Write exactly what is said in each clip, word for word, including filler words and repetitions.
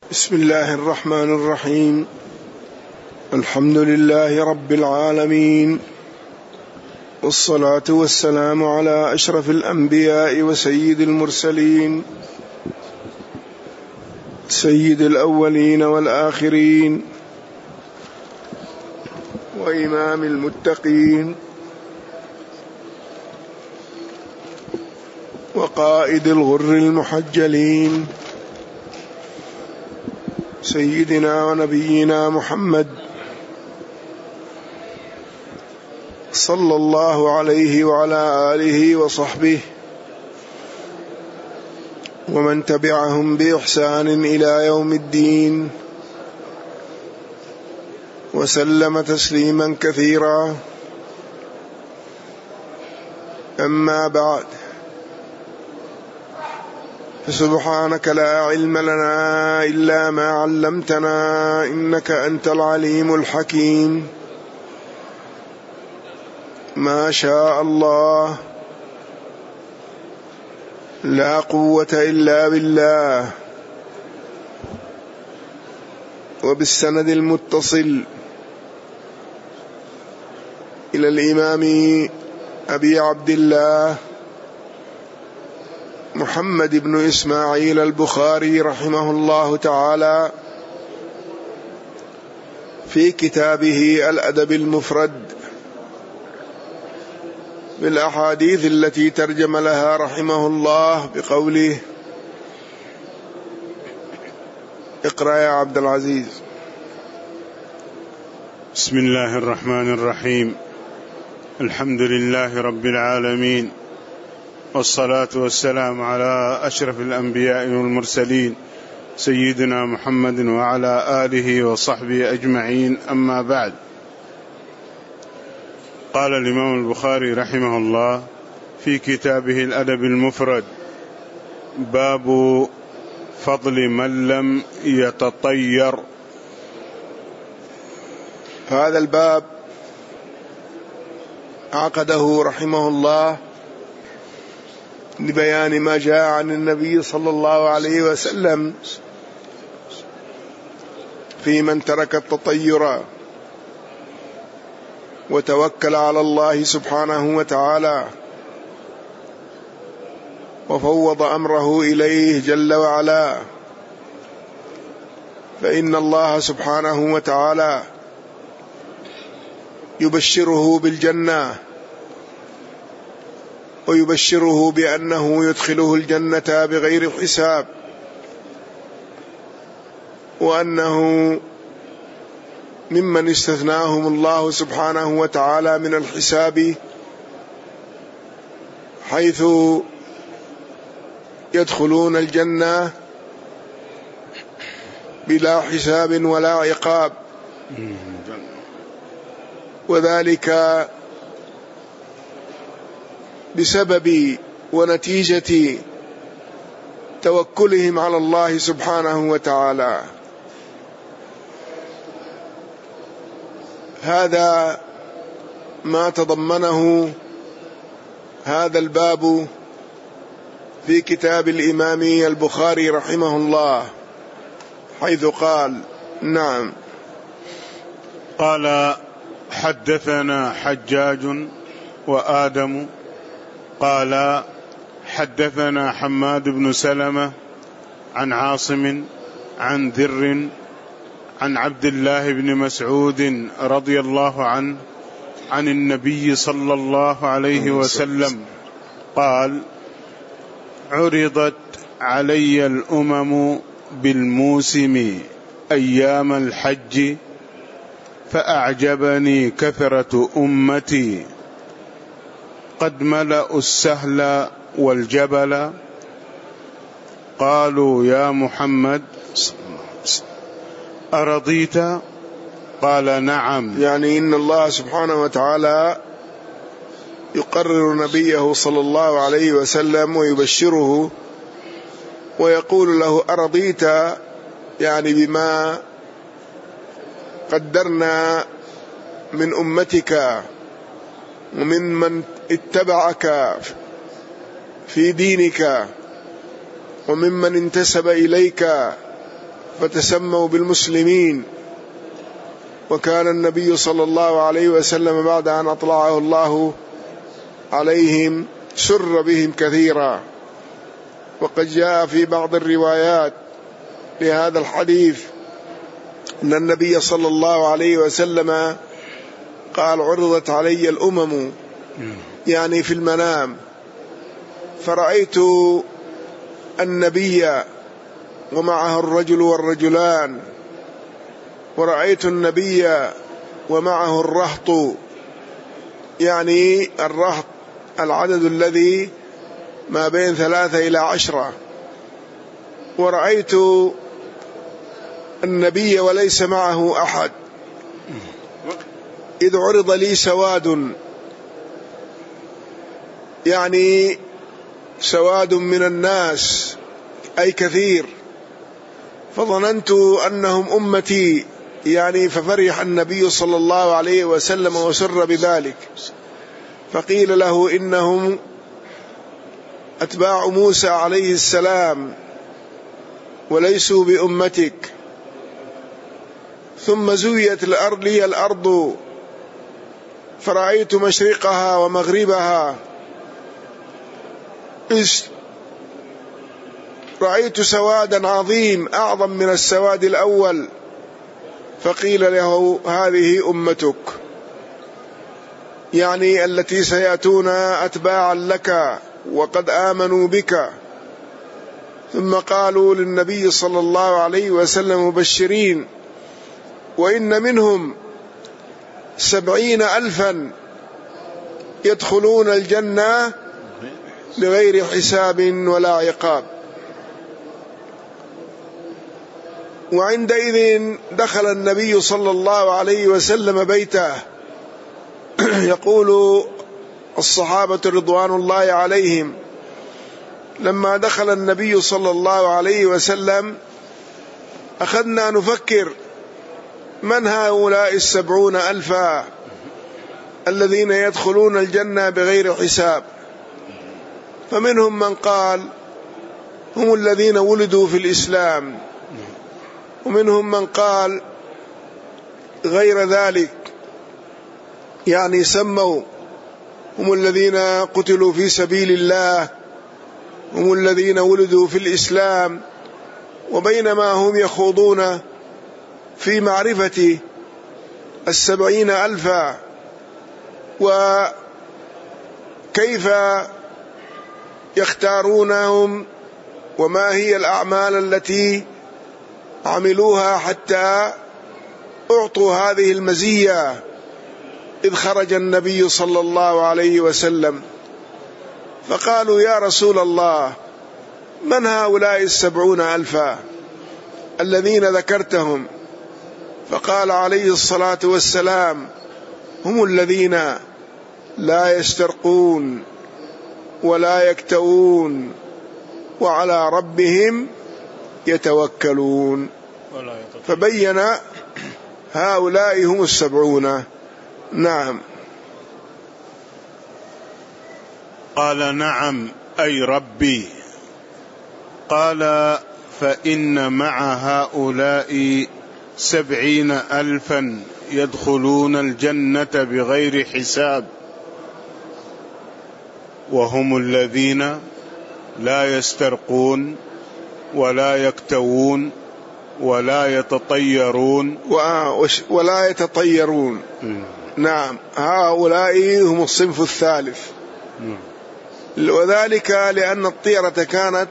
بسم الله الرحمن الرحيم. الحمد لله رب العالمين، والصلاة والسلام على أشرف الأنبياء وسيد المرسلين، سيد الأولين والآخرين، وإمام المتقين، وقائد الغر المحجلين، سيدنا ونبينا محمد صلى الله عليه وعلى آله وصحبه ومن تبعهم بإحسان إلى يوم الدين، وسلم تسليما كثيرا. أما بعد، فسبحانك لا علم لنا إلا ما علمتنا، إنك أنت العليم الحكيم. ما شاء الله، لا قوة إلا بالله. وبالسند المتصل إلى الإمام أبي عبد الله محمد بن إسماعيل البخاري رحمه الله تعالى في كتابه الأدب المفرد بالأحاديث التي ترجم لها رحمه الله بقوله: اقرأ يا عبد العزيز. بسم الله الرحمن الرحيم. الحمد لله رب العالمين، والصلاة والسلام على أشرف الأنبياء والمرسلين سيدنا محمد وعلى آله وصحبه أجمعين. أما بعد، قال الإمام البخاري رحمه الله في كتابه الأدب المفرد: باب فضل من لم يتطير. هذا الباب عقده رحمه الله لبيان ما جاء عن النبي صلى الله عليه وسلم في من ترك التطير وتوكل على الله سبحانه وتعالى وفوض أمره إليه جل وعلا، فإن الله سبحانه وتعالى يبشره بالجنة، ويبشره بأنه يدخله الجنة بغير حساب، وأنه ممن استثناهم الله سبحانه وتعالى من الحساب، حيث يدخلون الجنة بلا حساب ولا عقاب، وذلك بسبب ونتيجة توكلهم على الله سبحانه وتعالى. هذا ما تضمنه هذا الباب في كتاب الإمام البخاري رحمه الله، حيث قال: نعم. قال: حدثنا حجاج وآدم قال: حدثنا حماد بن سلمة عن عاصم عن ذر عن عبد الله بن مسعود رضي الله عنه عن النبي صلى الله عليه وسلم قال: عرضت علي الأمم بالموسم أيام الحج، فأعجبني كثرة أمتي، قد ملأوا السهل والجبل. قالوا: يا محمد أرضيت؟ قال: نعم. يعني إن الله سبحانه وتعالى يقرر نبيه صلى الله عليه وسلم ويبشره ويقول له: أرضيت؟ يعني بما قدرنا من أمتك ومن من اتبعك في دينك وممن انتسب إليك فتسموا بالمسلمين. وكان النبي صلى الله عليه وسلم بعد أن أطلعه الله عليهم سر بهم كثيرا. وقد جاء في بعض الروايات لهذا الحديث أن النبي صلى الله عليه وسلم قال: عرضت علي الأمم، يعني في المنام، فرأيت النبي ومعه الرجل والرجلان، ورأيت النبي ومعه الرهط، يعني الرهط العدد الذي ما بين ثلاثة إلى عشرة، ورأيت النبي وليس معه أحد، إذ عرض لي سواد، يعني سواد من الناس أي كثير، فظننت أنهم أمتي، يعني ففرح النبي صلى الله عليه وسلم وسر بذلك. فقيل له: إنهم أتباع موسى عليه السلام وليسوا بأمتك. ثم زويت الأرض لي الأرض فرأيت مشرقها ومغربها، رأيت سوادا عظيم أعظم من السواد الأول، فقيل له: هذه أمتك، يعني التي سيأتون أتباعا لك وقد آمنوا بك. ثم قالوا للنبي صلى الله عليه وسلم مبشرين: وإن منهم سبعين ألفا يدخلون الجنة بغير حساب ولا عقاب. وعندئذ دخل النبي صلى الله عليه وسلم بيته. يقول الصحابة رضوان الله عليهم: لما دخل النبي صلى الله عليه وسلم أخذنا نفكر من هؤلاء السبعون ألفا الذين يدخلون الجنة بغير حساب. فمنهم من قال: هم الذين ولدوا في الإسلام، ومنهم من قال غير ذلك، يعني سموا هم الذين قتلوا في سبيل الله، هم الذين ولدوا في الإسلام. وبينما هم يخوضون في معرفة السبعين ألفا وكيف يختارونهم وما هي الأعمال التي عملوها حتى أعطوا هذه المزية، إذ خرج النبي صلى الله عليه وسلم فقالوا: يا رسول الله، من هؤلاء السبعون ألفا الذين ذكرتهم؟ فقال عليه الصلاة والسلام: هم الذين لا يسترقون ولا يكتوون وعلى ربهم يتوكلون. فبين هؤلاء هم السبعون. نعم. قال: نعم أي ربي. قال: فإن مع هؤلاء سبعين ألفا يدخلون الجنة بغير حساب، وهم الذين لا يسترقون ولا يكتوون ولا يتطيرون ولا يتطيرون. نعم، هؤلاء هم الصنف الثالث. وذلك لأن الطيرة كانت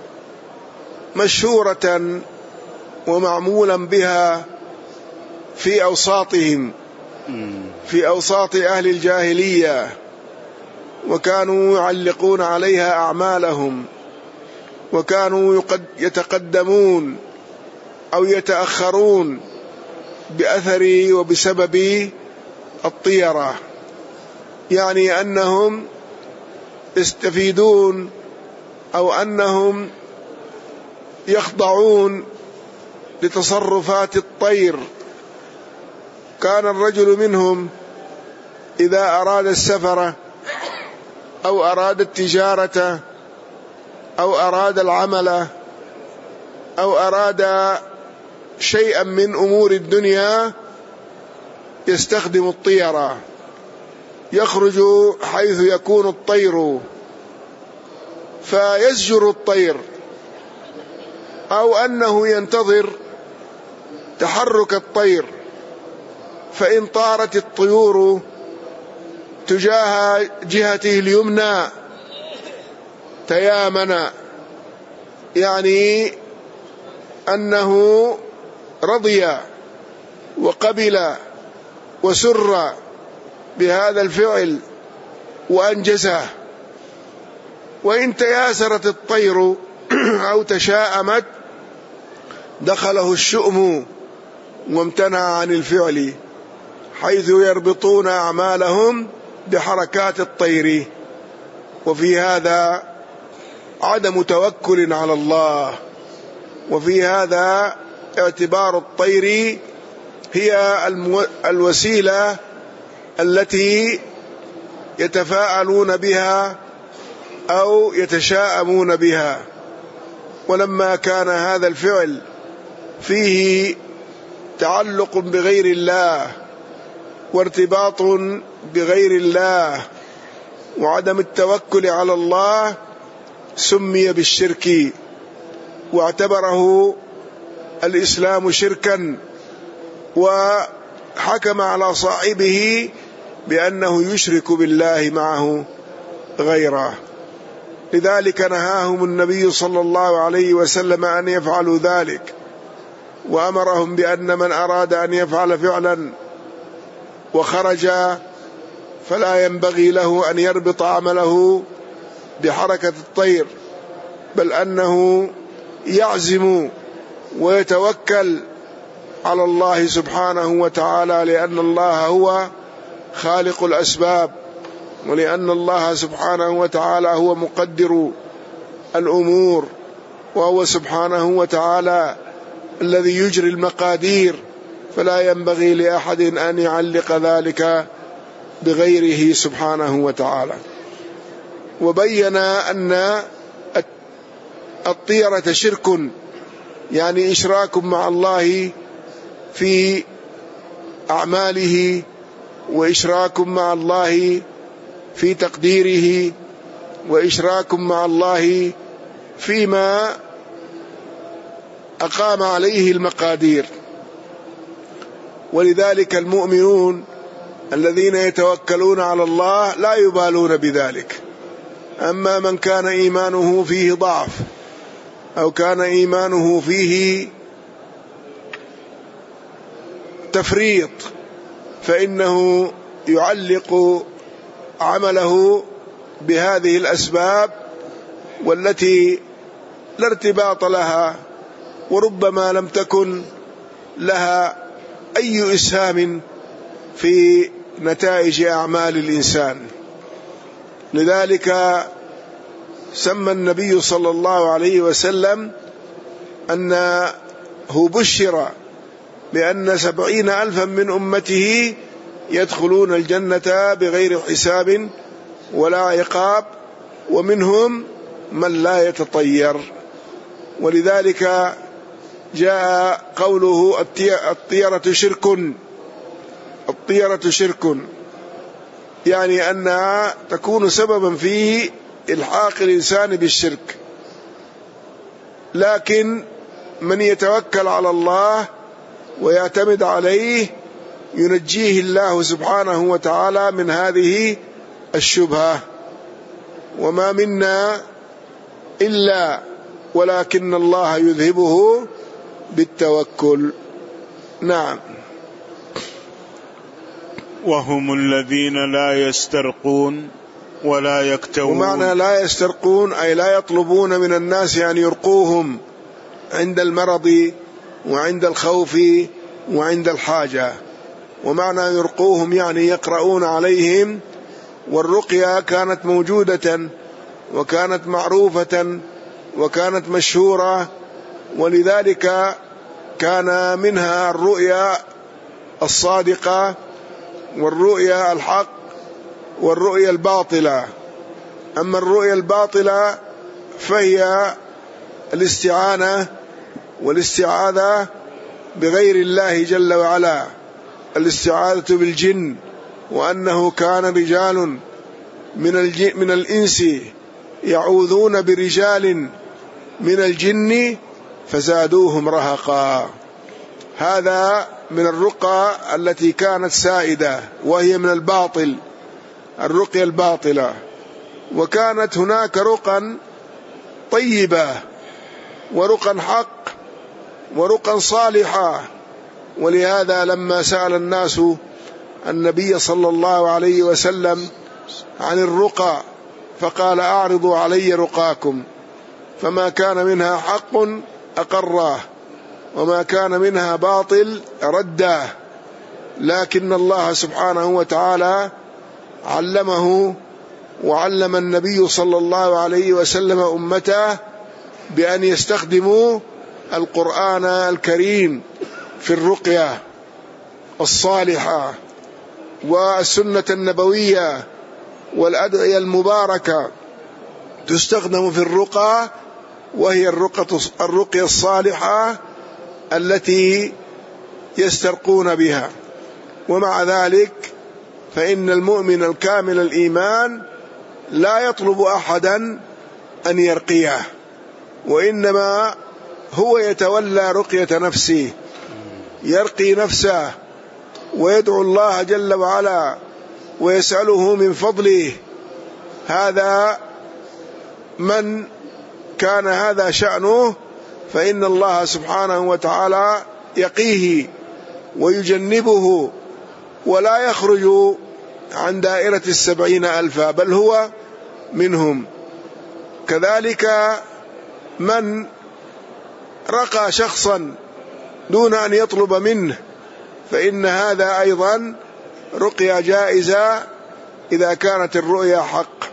مشهورة ومعمولا بها في أوساطهم، في أوساط أهل الجاهلية، وكانوا يعلقون عليها أعمالهم، وكانوا يتقدمون أو يتأخرون بأثر وبسبب الطيرة، يعني أنهم يستفيدون أو أنهم يخضعون لتصرفات الطير. كان الرجل منهم إذا أراد السفر أو أراد التجارة أو أراد العمل أو أراد شيئا من أمور الدنيا يستخدم الطيرة، يخرج حيث يكون الطير فيزجر الطير، أو أنه ينتظر تحرك الطير، فإن طارت الطيور تجاه جهته اليمنى تيامن، يعني أنه رضي وقبل وسر بهذا الفعل وأنجزه. وإن تياسرت الطير أو تشاءمت دخله الشؤم وامتنع عن الفعل، حيث يربطون أعمالهم بحركات الطير. وفي هذا عدم توكل على الله، وفي هذا اعتبار الطير هي الوسيلة التي يتفاءلون بها أو يتشاءمون بها. ولما كان هذا الفعل فيه تعلق بغير الله وارتباط بغير الله وعدم التوكل على الله، سمي بالشرك، واعتبره الإسلام شركا، وحكم على صاحبه بأنه يشرك بالله معه غيره. لذلك نهاهم النبي صلى الله عليه وسلم أن يفعلوا ذلك، وأمرهم بأن من أراد أن يفعل فعلا وخرج فلا ينبغي له أن يربط عمله بحركة الطير، بل أنه يعزم ويتوكل على الله سبحانه وتعالى، لأن الله هو خالق الأسباب، ولأن الله سبحانه وتعالى هو مقدر الأمور، وهو سبحانه وتعالى الذي يجري المقادير، فلا ينبغي لأحد أن يعلق ذلك بغيره سبحانه وتعالى. وبين أن الطيرة شرك، يعني إشراك مع الله في أعماله، وإشراك مع الله في تقديره، وإشراك مع الله فيما أقام عليه المقادير. ولذلك المؤمنون الذين يتوكلون على الله لا يبالون بذلك. أما من كان إيمانه فيه ضعف أو كان إيمانه فيه تفريط، فإنه يعلق عمله بهذه الأسباب والتي لا ارتباط لها، وربما لم تكن لها أي إسهام في نتائج أعمال الإنسان. لذلك سمى النبي صلى الله عليه وسلم أنه بشر بأن سبعين ألفا من أمته يدخلون الجنة بغير حساب ولا عقاب، ومنهم من لا يتطير. ولذلك جاء قوله الطيرة شرك، الطيرة شرك، يعني أنها تكون سببا في إلحاق الإنسان بالشرك. لكن من يتوكل على الله ويعتمد عليه ينجيه الله سبحانه وتعالى من هذه الشبهة. وما منا إلا ولكن الله يذهبه بالتوكل. نعم. وهم الذين لا يسترقون ولا يكتوون. ومعنى لا يسترقون أي لا يطلبون من الناس أن يرقوهم عند المرض وعند الخوف وعند الحاجة. ومعنى يرقوهم يعني يقرؤون عليهم، والرقية كانت موجودة وكانت معروفة وكانت مشهورة، ولذلك كان منها الرؤيا الصادقة والرؤيا الحق والرؤيا الباطلة. أما الرؤيا الباطلة فهي الاستعانة والاستعاذة بغير الله جل وعلا، الاستعاذة بالجن، وأنه كان رجال من الجن من الإنس يعوذون برجال من الجن فزادوهم رهقا. هذا من الرقى التي كانت سائدة، وهي من الباطل، الرقية الباطلة. وكانت هناك رقى طيبة ورقى حق ورقى صالحة. ولهذا لما سأل الناس النبي صلى الله عليه وسلم عن الرقى فقال أعرضوا علي رقاكم، فما كان منها حق أقراه وما كان منها باطل رداه. لكن الله سبحانه وتعالى علمه وعلم النبي صلى الله عليه وسلم أمته بأن يستخدموا القرآن الكريم في الرقية الصالحة والسنة النبوية والأدعية المباركة تستخدم في الرقى، وهي الرقية الصالحة التي يسترقون بها. ومع ذلك فإن المؤمن الكامل الإيمان لا يطلب أحدا أن يرقيه، وإنما هو يتولى رقية نفسه، يرقي نفسه ويدعو الله جل وعلا ويسأله من فضله. هذا من كان هذا شأنه فإن الله سبحانه وتعالى يقيه ويجنبه ولا يخرج عن دائرة السبعين ألفا، بل هو منهم. كذلك من رقى شخصا دون أن يطلب منه فإن هذا أيضا رقية جائزة إذا كانت الرؤيا حق.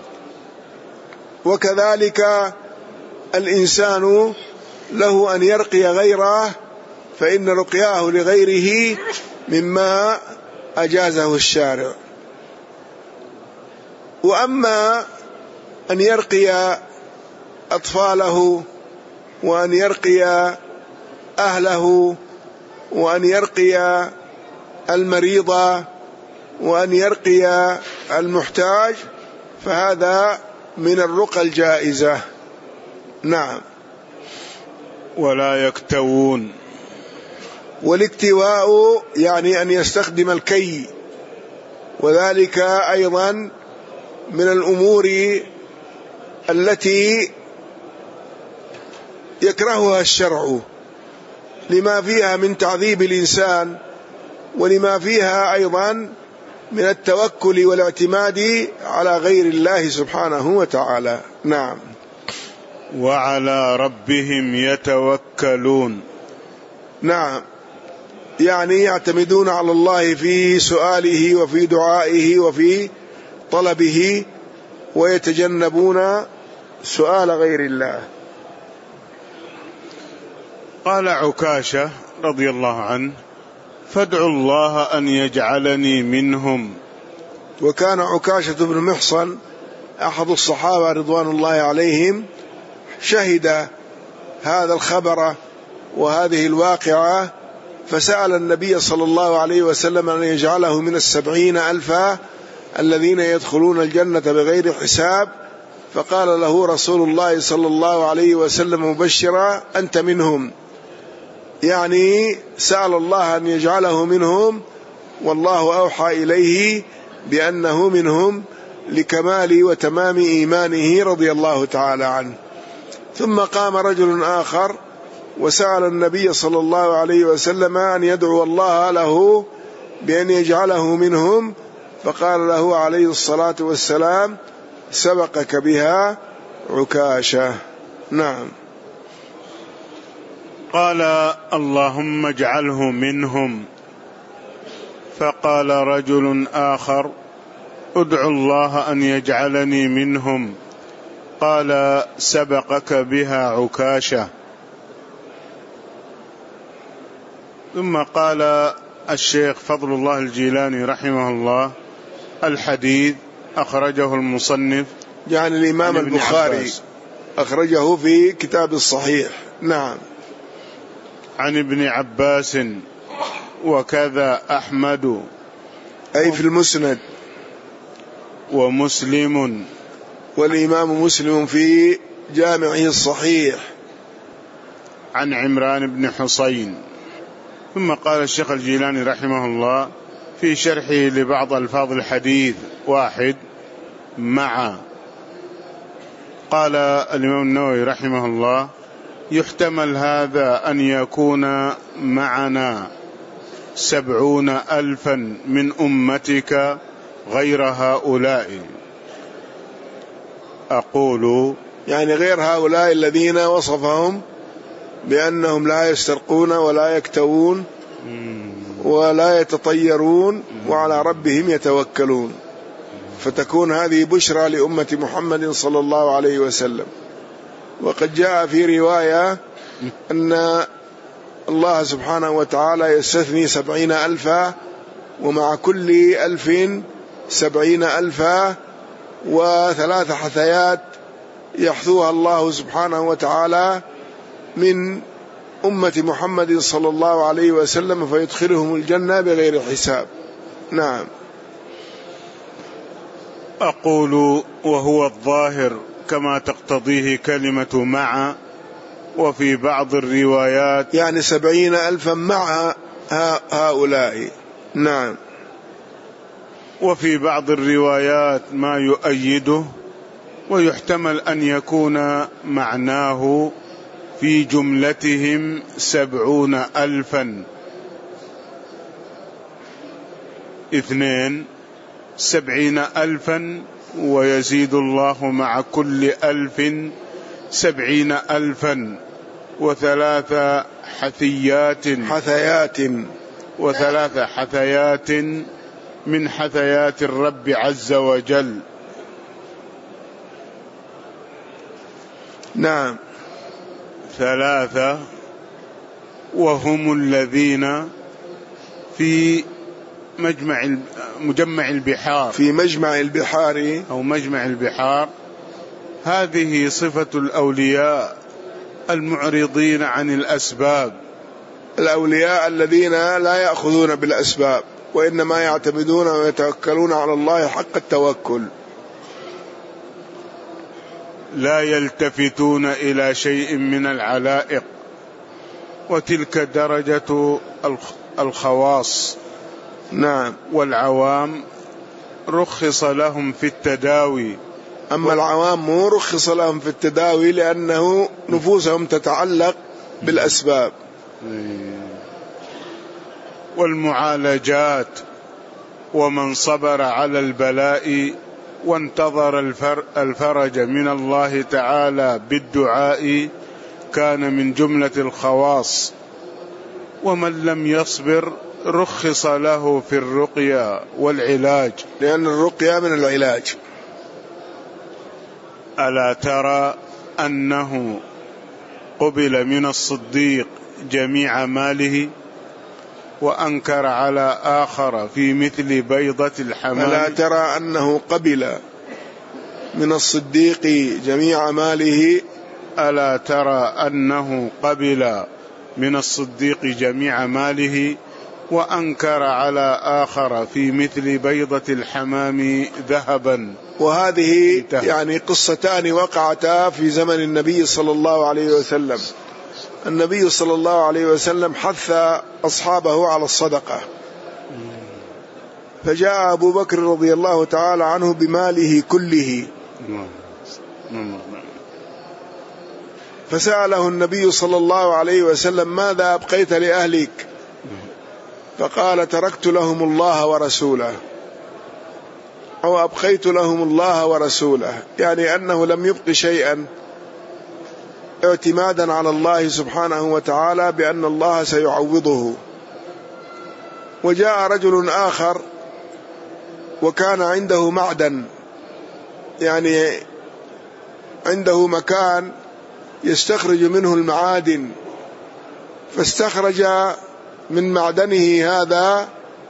وكذلك الإنسان له أن يرقي غيره، فإن رقياه لغيره مما أجازه الشارع. وأما أن يرقي أطفاله وأن يرقي أهله وأن يرقي المريض وأن يرقي المحتاج فهذا من الرقى الجائزة. نعم. ولا يكتوون. والاكتواء يعني أن يستخدم الكي، وذلك أيضا من الأمور التي يكرهها الشرع لما فيها من تعذيب الإنسان، ولما فيها أيضا من التوكل والاعتماد على غير الله سبحانه وتعالى. نعم. وعلى ربهم يتوكلون. نعم، يعني يعتمدون على الله في سؤاله وفي دعائه وفي طلبه، ويتجنبون سؤال غير الله. قال عكاشة رضي الله عنه: فادعوا الله أن يجعلني منهم. وكان عكاشة بن محصن أحد الصحابة رضوان الله عليهم، شهد هذا الخبر وهذه الواقعة، فسأل النبي صلى الله عليه وسلم أن يجعله من السبعين ألفا الذين يدخلون الجنة بغير حساب، فقال له رسول الله صلى الله عليه وسلم مبشرا: أنت منهم. يعني سأل الله أن يجعله منهم، والله أوحى إليه بأنه منهم لكمال وتمام إيمانه رضي الله تعالى عنه. ثم قام رجل آخر وسأل النبي صلى الله عليه وسلم أن يدعو الله له بأن يجعله منهم، فقال له عليه الصلاة والسلام: سبقك بها عكاشة. نعم. قال: اللهم اجعله منهم. فقال رجل آخر: ادعو الله أن يجعلني منهم. قال: سبقك بها عكاشة. ثم قال الشيخ فضل الله الجيلاني رحمه الله: الحديث أخرجه المصنف يعني الإمام البخاري أخرجه في كتاب الصحيح. نعم. عن ابن عباس وكذا أحمد أي في المسند، ومسلم، والإمام مسلم في جامعه الصحيح، عن عمران بن حسين. ثم قال الشيخ الجيلاني رحمه الله في شرحه لبعض ألفاظ الحديث: واحد، مع. قال الإمام النووي رحمه الله: يحتمل هذا أن يكون معنا سبعون ألفا من أمتك غير هؤلاء. أقول يعني غير هؤلاء الذين وصفهم بأنهم لا يسترقون ولا يكتوون ولا يتطيرون وعلى ربهم يتوكلون، فتكون هذه بشرى لأمة محمد صلى الله عليه وسلم. وقد جاء في رواية أن الله سبحانه وتعالى يستثني سبعين ألفا، ومع كل ألف سبعين ألفا، وثلاث حثيات يحثوها الله سبحانه وتعالى من أمة محمد صلى الله عليه وسلم فيدخلهم الجنة بغير حساب. نعم. أقول وهو الظاهر كما تقتضيه كلمة مع، وفي بعض الروايات يعني سبعين ألفا مع هؤلاء. نعم. وفي بعض الروايات ما يؤيده، ويحتمل أن يكون معناه في جملتهم سبعون ألفا. اثنين، سبعين ألفا ويزيد الله مع كل ألف سبعين ألفا، وثلاث حثيات حثيات وثلاث حثيات من حثيات الرب عز وجل. نعم. ثلاثة، وهم الذين في مجمع مجمع البحار في مجمع البحار أو مجمع البحار. هذه صفة الأولياء المعرضين عن الأسباب، الأولياء الذين لا يأخذون بالأسباب وإنما يعتمدون ويتوكلون على الله حق التوكل، لا يلتفتون إلى شيء من العلائق. وتلك درجة الخواص. نعم. والعوام رخص لهم في التداوي. أما العوام مو رخص لهم في التداوي لأنه نفوسهم تتعلق بالأسباب. والمعالجات. ومن صبر على البلاء وانتظر الفرج من الله تعالى بالدعاء كان من جملة الخواص. ومن لم يصبر رخص له في الرقية والعلاج، لأن الرقية من العلاج. ألا ترى أنه قبل من الصديق جميع ماله وأنكر على آخر في مثل بيضة الحمام؟ ألا ترى أنه قبل من الصديق جميع ماله ألا ترى أنه قبل من الصديق جميع ماله وأنكر على آخر في مثل بيضة الحمام ذهبا. وهذه انتهى. يعني قصتان وقعتا في زمن النبي صلى الله عليه وسلم. النبي صلى الله عليه وسلم حث أصحابه على الصدقة، فجاء أبو بكر رضي الله تعالى عنه بماله كله، فسأله النبي صلى الله عليه وسلم: ماذا أبقيت لأهلك؟ فقال: تركت لهم الله ورسوله، أو أبقيت لهم الله ورسوله، يعني أنه لم يبق شيئا اعتمادا على الله سبحانه وتعالى بأن الله سيعوضه. وجاء رجل آخر وكان عنده معدن، يعني عنده مكان يستخرج منه المعادن، فاستخرج من معدنه هذا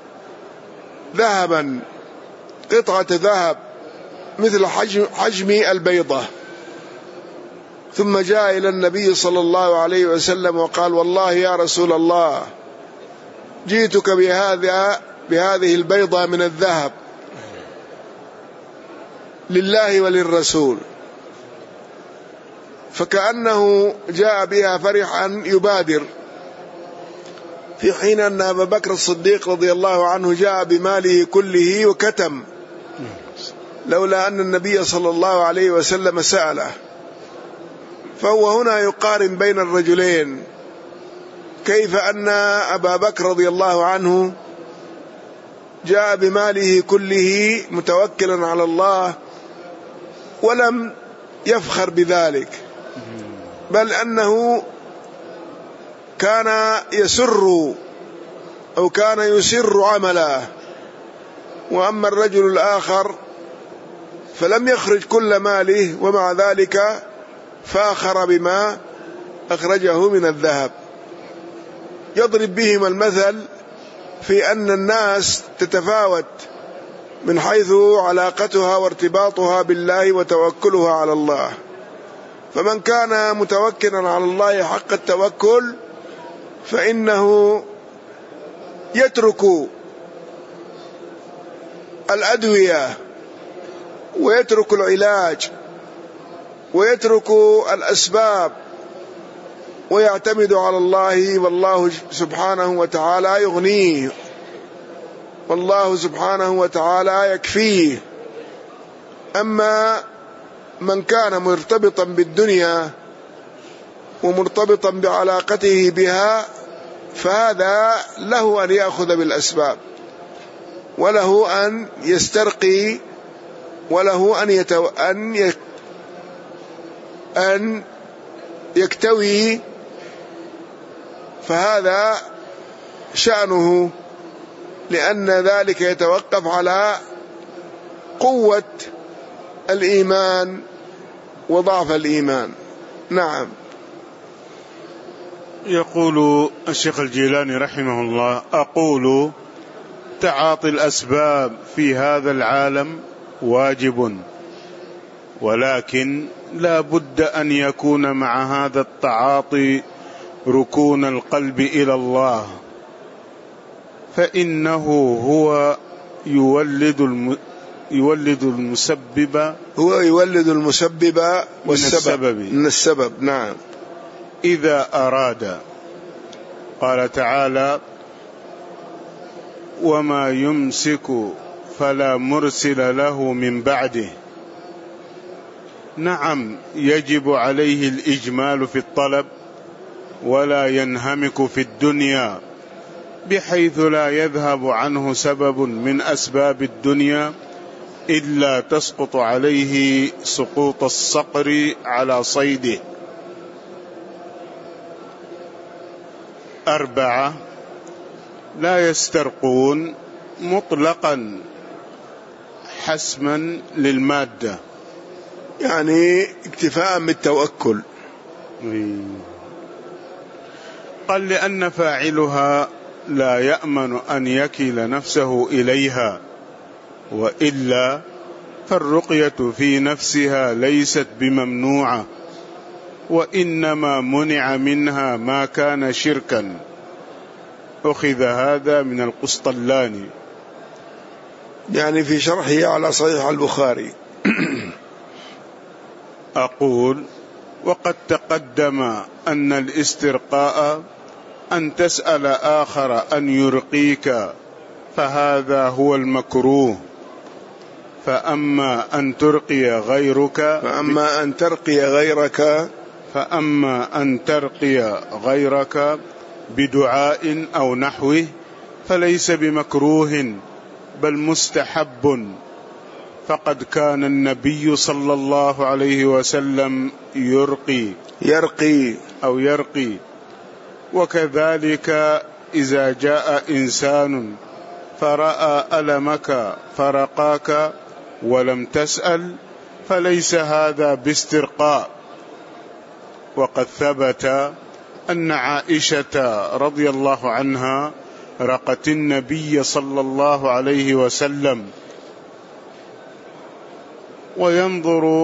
ذهبا، قطعة ذهب مثل حجم, حجم البيضة، ثم جاء إلى النبي صلى الله عليه وسلم وقال: والله يا رسول الله جئتك بهذا بهذه البيضة من الذهب لله وللرسول. فكأنه جاء بها فرحا يبادر، في حين أن أبا بكر الصديق رضي الله عنه جاء بماله كله وكتم، لولا أن النبي صلى الله عليه وسلم سأله. فهو هنا يقارن بين الرجلين، كيف أن أبا بكر رضي الله عنه جاء بماله كله متوكلا على الله ولم يفخر بذلك، بل أنه كان يسر أو كان يسر عمله. وأما الرجل الآخر فلم يخرج كل ماله ومع ذلك فاخر بما أخرجه من الذهب. يضرب بهم المثل في أن الناس تتفاوت من حيث علاقتها وارتباطها بالله وتوكلها على الله. فمن كان متوكلا على الله حق التوكل فإنه يترك الأدوية ويترك العلاج ويترك الأسباب ويعتمد على الله، والله سبحانه وتعالى يغنيه، والله سبحانه وتعالى يكفيه. أما من كان مرتبطا بالدنيا ومرتبطا بعلاقته بها فهذا له أن يأخذ بالأسباب، وله أن يسترقي، وله أن يتو... أن ي... أن يكتوي، فهذا شأنه، لأن ذلك يتوقف على قوة الإيمان وضعف الإيمان. نعم. يقول الشيخ الجيلاني رحمه الله: أقول تعاطي الأسباب في هذا العالم واجب، ولكن لا بد أن يكون مع هذا التعاطي ركون القلب إلى الله، فإنه هو يولد الم... يولد المسبب هو يولد المسبب من السبب من السبب. نعم. إذا أراد. قال تعالى: وما يمسك فلا مرسل له من بعده. نعم، يجب عليه الإجمال في الطلب ولا ينهمك في الدنيا، بحيث لا يذهب عنه سبب من أسباب الدنيا إلا تسقط عليه سقوط الصقر على صيده. أربعة: لا يسترقون مطلقا حسما للمادة، يعني اكتفاء بالتوكل. قال: لأن فاعلها لا يأمن أن يكل نفسه إليها، وإلا فالرقية في نفسها ليست بممنوعة، وإنما منع منها ما كان شركا. أخذ هذا من القسطلاني، يعني في شرحه على صحيح البخاري. أقول: وقد تقدم أن الاسترقاء أن تسأل آخر أن يرقيك، فهذا هو المكروه. فأما أن ترقي غيرك فأما أن ترقي غيرك فأما أن ترقي غيرك بدعاء أو نحوه فليس بمكروه بل مستحب، فقد كان النبي صلى الله عليه وسلم يرقي يرقي أو يرقي. وكذلك إذا جاء إنسان فرأى ألمك فرقاك ولم تسأل فليس هذا باسترقاء. وقد ثبت أن عائشة رضي الله عنها رقت النبي صلى الله عليه وسلم. وينظر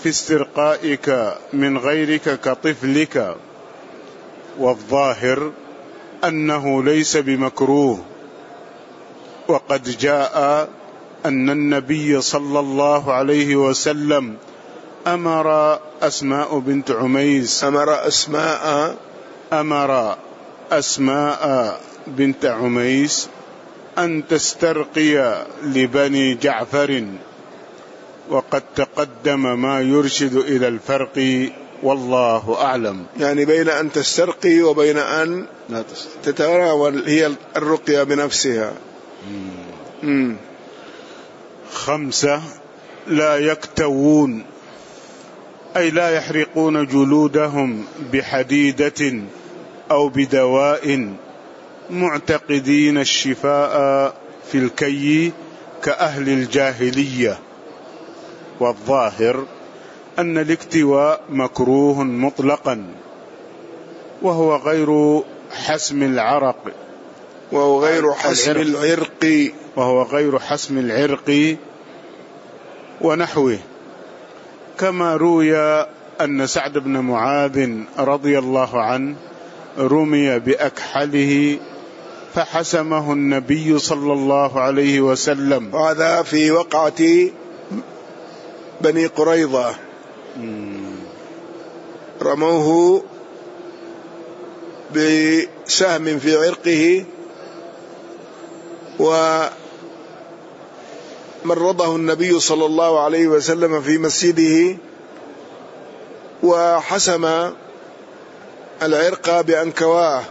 في استرقائك من غيرك كطفلك، والظاهر أنه ليس بمكروه. وقد جاء أن النبي صلى الله عليه وسلم أمر أسماء بنت عميس أمر أسماء أمر أسماء بنت عميس أن تسترقي لبني جعفر، وقد تقدم ما يرشد إلى الفرق، والله أعلم. يعني بين أن تسترقي وبين أن تتناول هي الرقية بنفسها. مم. خمسة، لا يكتوون، أي لا يحرقون جلودهم بحديدة أو بدواء، معتقدين الشفاء في الكي كأهل الجاهلية. والظاهر أن الاكتواء مكروه مطلقا، وهو غير حسم العرق وهو غير حسم العرق وهو غير حسم العرق ونحوه. كما روي أن سعد بن معاذ رضي الله عنه رمي بأكحله فحسمه النبي صلى الله عليه وسلم. وهذا في وقعة بني قريظة، رموه بسهم في عرقه ومرضه النبي صلى الله عليه وسلم في مسجده، وحسم العرق بأنكواه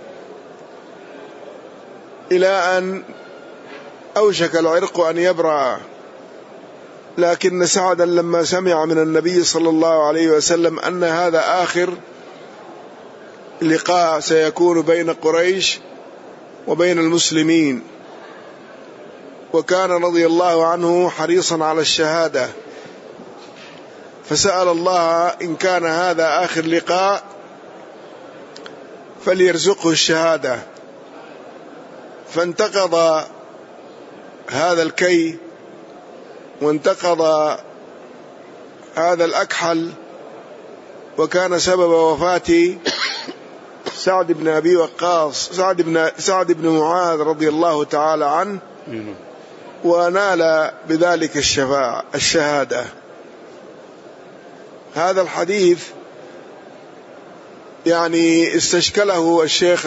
إلى أن أوشك العرق أن يبرأ. لكن سعدا لما سمع من النبي صلى الله عليه وسلم أن هذا آخر لقاء سيكون بين قريش وبين المسلمين، وكان رضي الله عنه حريصا على الشهادة، فسأل الله إن كان هذا آخر لقاء فليرزقه الشهادة. فانتقض هذا الكي وانتقض هذا الأكحل، وكان سبب وفاة سعد بن أبي وقاص سعد بن سعد بن معاذ رضي الله تعالى عنه، ونال بذلك الشفاعة الشهادة. هذا الحديث يعني استشكله الشيخ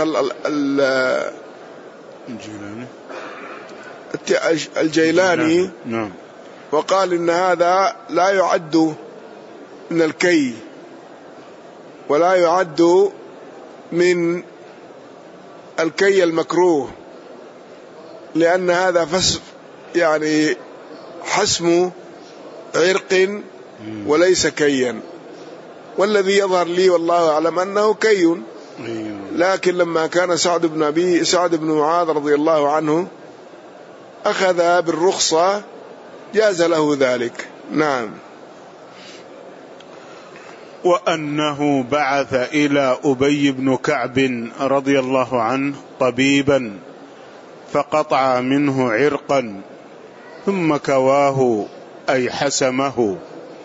الجيلاني، نعم، وقال إن هذا لا يعد من الكي ولا يعد من الكي المكروه، لأن هذا فس يعني حسم عرق وليس كيا. والذي يظهر لي والله أعلم أنه كي، لكن لما كان سعد بن أبي سعد بن معاذ رضي الله عنه أخذ بالرخصة جاز له ذلك. نعم. وأنه بعث إلى أبي بن كعب رضي الله عنه طبيبا فقطع منه عرقا ثم كواه أي حسمه.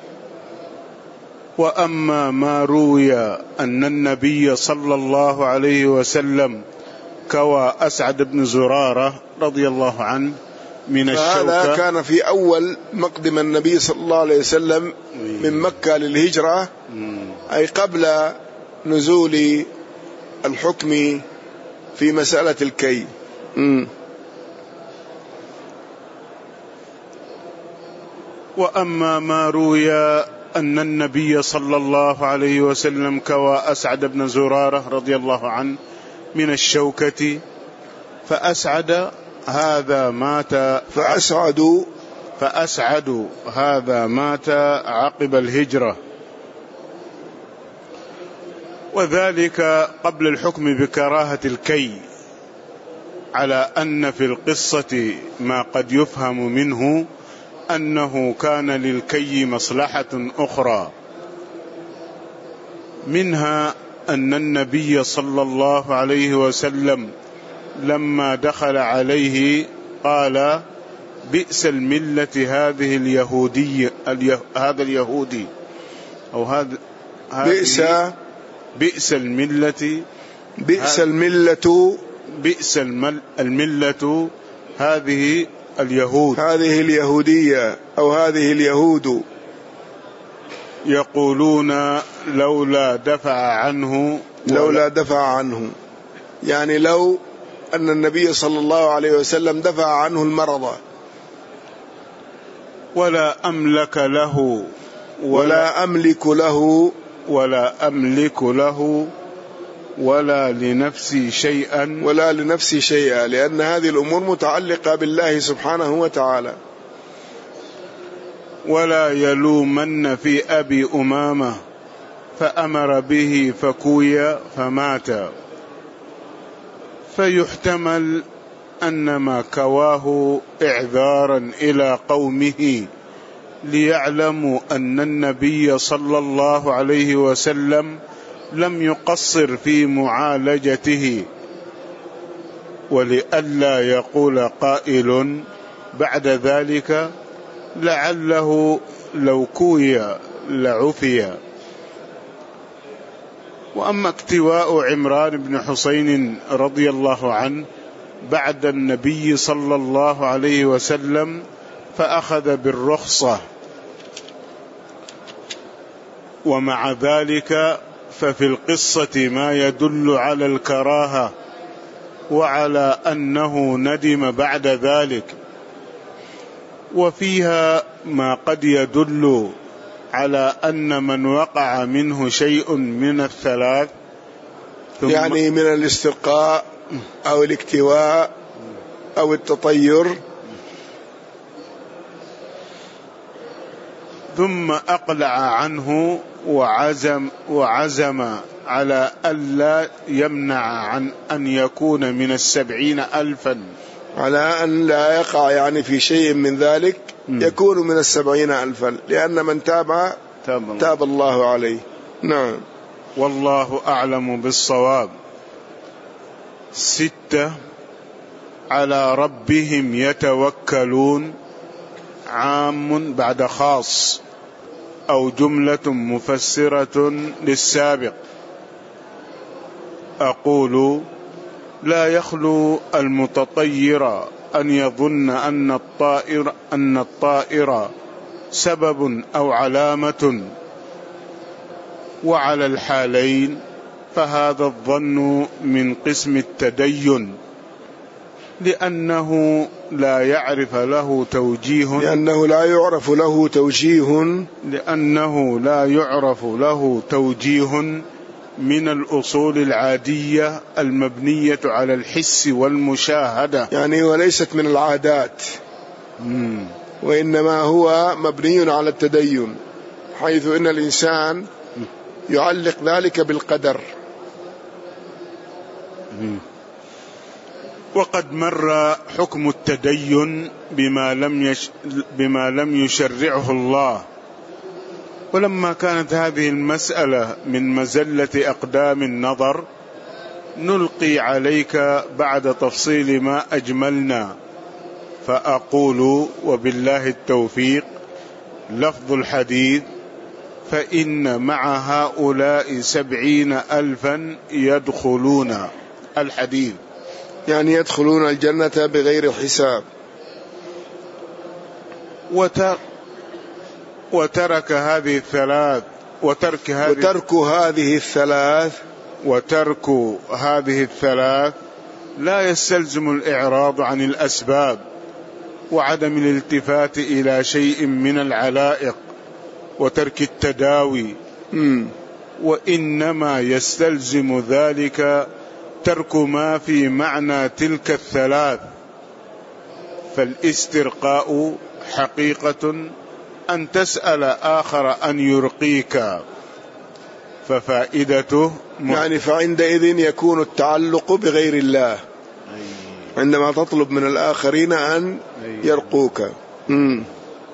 وأما ما روي أن النبي صلى الله عليه وسلم كوى أسعد بن زرارة رضي الله عنه من الشوكة، هذا كان في أول مقدم النبي صلى الله عليه وسلم من مكة للهجرة، أي قبل نزول الحكم في مسألة الكي. م. وأما ما روي أن النبي صلى الله عليه وسلم كوى أسعد بن زرارة رضي الله عنه من الشوكة، فأسعد هذا مات فأسعد فأسعد هذا مات عقب الهجرة، وذلك قبل الحكم بكراهة الكي، على أن في القصة ما قد يفهم منه أنه كان للكي مصلحة أخرى، منها أن النبي صلى الله عليه وسلم لما دخل عليه قال: بئس الملة هذه اليهودي هذا اليهودي أو هذا بئس بئس الملة بئس الملة بئس الملة هذه اليهود هذه اليهودية أو هذه اليهود. يقولون لولا دفع عنه لولا دفع عنه يعني لو أن النبي صلى الله عليه وسلم دفع عنه المرض. ولا أملك له ولا, ولا أملك له ولا أملك له ولا لنفسي شيئا ولا لنفسي شيئا لأن هذه الأمور متعلقة بالله سبحانه وتعالى. ولا يلومن في أبي أمامة فأمر به فكوي فمات. فيحتمل أن ما كواه إعذارا إلى قومه ليعلموا أن النبي صلى الله عليه وسلم لم يقصر في معالجته، ولئلا يقول قائل بعد ذلك لعله لو كوي لعفي. وأما اكتواء عمران بن حسين رضي الله عنه بعد النبي صلى الله عليه وسلم فأخذ بالرخصة، ومع ذلك ففي القصة ما يدل على الكراهة وعلى أنه ندم بعد ذلك، وفيها ما قد يدل على أن من وقع منه شيء من الثلاث يعني من الاسترقاء أو الاكتواء أو التطير ثم أقلع عنه وعزم, وعزم على ألا يمنع عن أن يكون من السبعين ألفا، على أن لا يقع يعني في شيء من ذلك يكون من السبعين ألفا، لأن من تاب تاب, تاب الله عليه. نعم. والله أعلم بالصواب. ستة، على ربهم يتوكلون عام بعد خاص أو جملة مفسرة للسابق. أقول لا يخلو المتطير أن يظن أن الطائر أن الطائر سبب أو علامة، وعلى الحالين فهذا الظن من قسم التدين، لأنه لا يعرف له توجيه لأنه لا يعرف له توجيه لأنه لا يعرف له توجيه من الأصول العادية المبنية على الحس والمشاهدة، يعني وليست من العادات مم. وإنما هو مبني على التدين، حيث إن الإنسان يعلق ذلك بالقدر. مم. وقد مر حكم التدين بما لم يش... بما لم يشرعه الله. ولما كانت هذه المسألة من مزلة أقدام النظر نلقي عليك بعد تفصيل ما أجملنا، فأقول وبالله التوفيق لفظ الحديث: فإن مع هؤلاء سبعين ألفا يدخلون الحديث، يعني يدخلون الجنة بغير حساب. وتر وترك هذه الثلاث وترك هذه وترك هذه الثلاث وترك هذه الثلاث لا يستلزم الإعراض عن الأسباب وعدم الالتفات إلى شيء من العلائق وترك التداوي، م. وإنما يستلزم ذلك ترك ما في معنى تلك الثلاث. فالاسترقاء حقيقة أن تسأل آخر أن يرقيك، ففائدته يعني فعندئذ يكون التعلق بغير الله عندما تطلب من الآخرين أن يرقوك. م.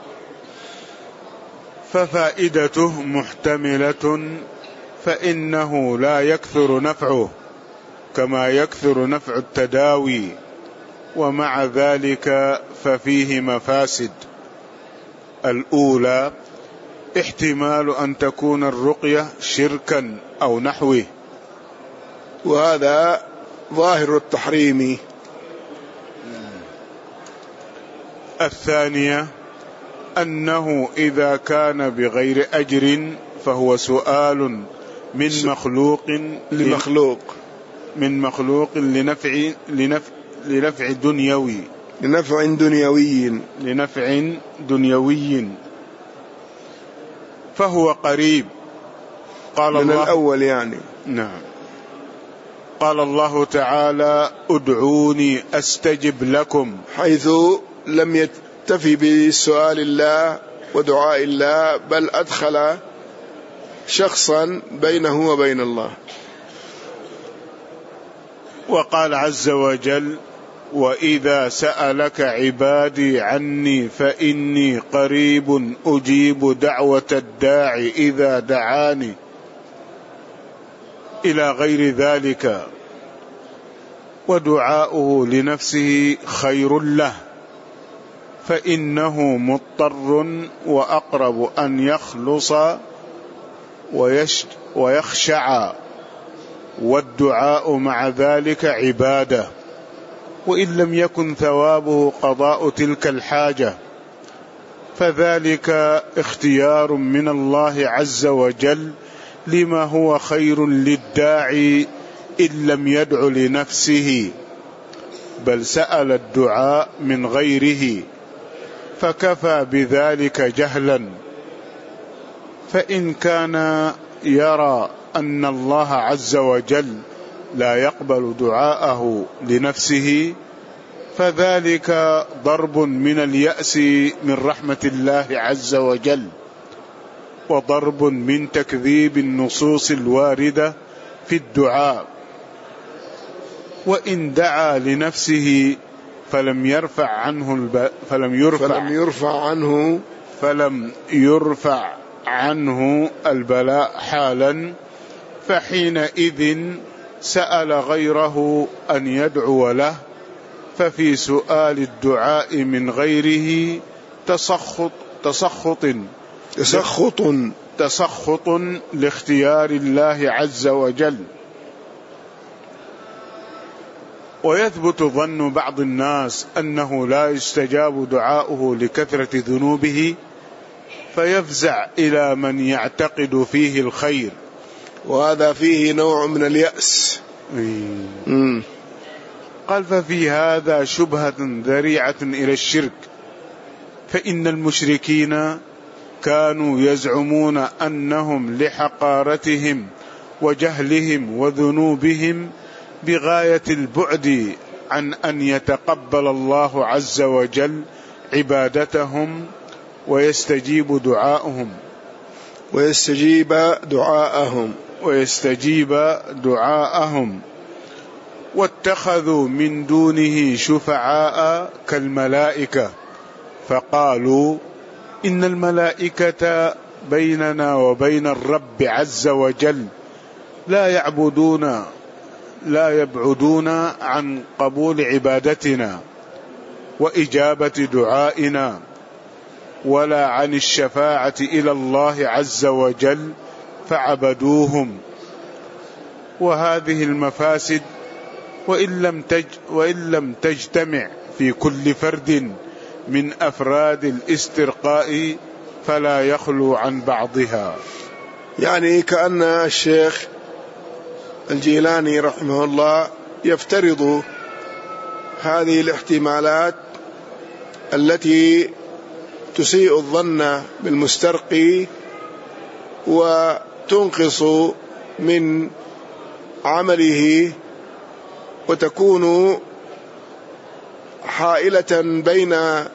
ففائدته محتملة، فإنه لا يكثر نفعه كما يكثر نفع التداوي، ومع ذلك ففيه مفاسد. الأولى احتمال أن تكون الرقية شركا أو نحوه، وهذا ظاهر التحريم. الثانية أنه إذا كان بغير أجر فهو سؤال من مخلوق لمخلوق من مخلوق لنفع لنفع لنفع دنيوي لنفع دنيوي لنفع دنيوي فهو قريب. قال من الله الأول يعني. نعم. قال الله تعالى ادعوني أستجب لكم، حيث لم يكتفي بسؤال الله ودعاء الله، بل أدخل شخصا بينه وبين الله. وقال عز وجل وإذا سألك عبادي عني فإني قريب أجيب دعوة الداعي إذا دعاني إلى غير ذلك. ودعاؤه لنفسه خير له، فإنه مضطر وأقرب أن يخلص ويخشع، والدعاء مع ذلك عبادة، وإن لم يكن ثوابه قضاء تلك الحاجة، فذلك اختيار من الله عز وجل لما هو خير للداعي إن لم يدع لنفسه، بل سأل الدعاء من غيره، فكفى بذلك جهلا. فإن كان يرى أن الله عز وجل لا يقبل دعاءه لنفسه، فذلك ضرب من اليأس من رحمة الله عز وجل، وضرب من تكذيب النصوص الواردة في الدعاء. وإن دعا لنفسه فلم يرفع عنه الب... فلم يرفع فلم يرفع عنه فلم يرفع عنه البلاء حالا، فحينئذ سأل غيره أن يدعو له، ففي سؤال الدعاء من غيره تسخط تسخط تسخط تسخط لاختيار الله عز وجل. ويثبت ظن بعض الناس أنه لا يستجاب دعاؤه لكثرة ذنوبه، فيفزع إلى من يعتقد فيه الخير، وهذا فيه نوع من اليأس. مم. قال ففي هذا شبهة ذريعة إلى الشرك، فإن المشركين كانوا يزعمون أنهم لحقارتهم وجهلهم وذنوبهم بغاية البعد عن أن يتقبل الله عز وجل عبادتهم ويستجيب دعاءهم ويستجيب دعاءهم ويستجيب دعاءهم واتخذوا من دونه شفعاء كالملائكة، فقالوا إن الملائكة بيننا وبين الرب عز وجل لا يعبدون لا يبعدون عن قبول عبادتنا وإجابة دعائنا، ولا عن الشفاعة إلى الله عز وجل، فعبدوهم. وهذه المفاسد وإن لم تج وإن لم تجتمع في كل فرد من أفراد الاسترقاء فلا يخلو عن بعضها. يعني كأن الشيخ الجيلاني رحمه الله يفترض هذه الاحتمالات التي تسيء الظن بالمسترقي وتنقص من عمله، وتكون حائلة بين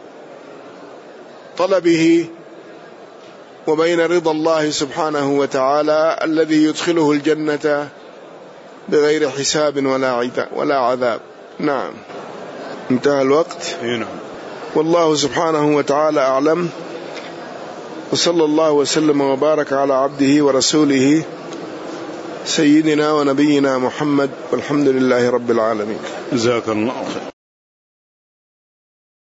طلبه وبين رضا الله سبحانه وتعالى الذي يدخله الجنة بغير حساب ولا عذاب. نعم، انتهى الوقت. نعم. والله سبحانه وتعالى أعلم، وصلى الله وسلم وبارك على عبده ورسوله سيدنا ونبينا محمد، والحمد لله رب العالمين. جزاك الله خير.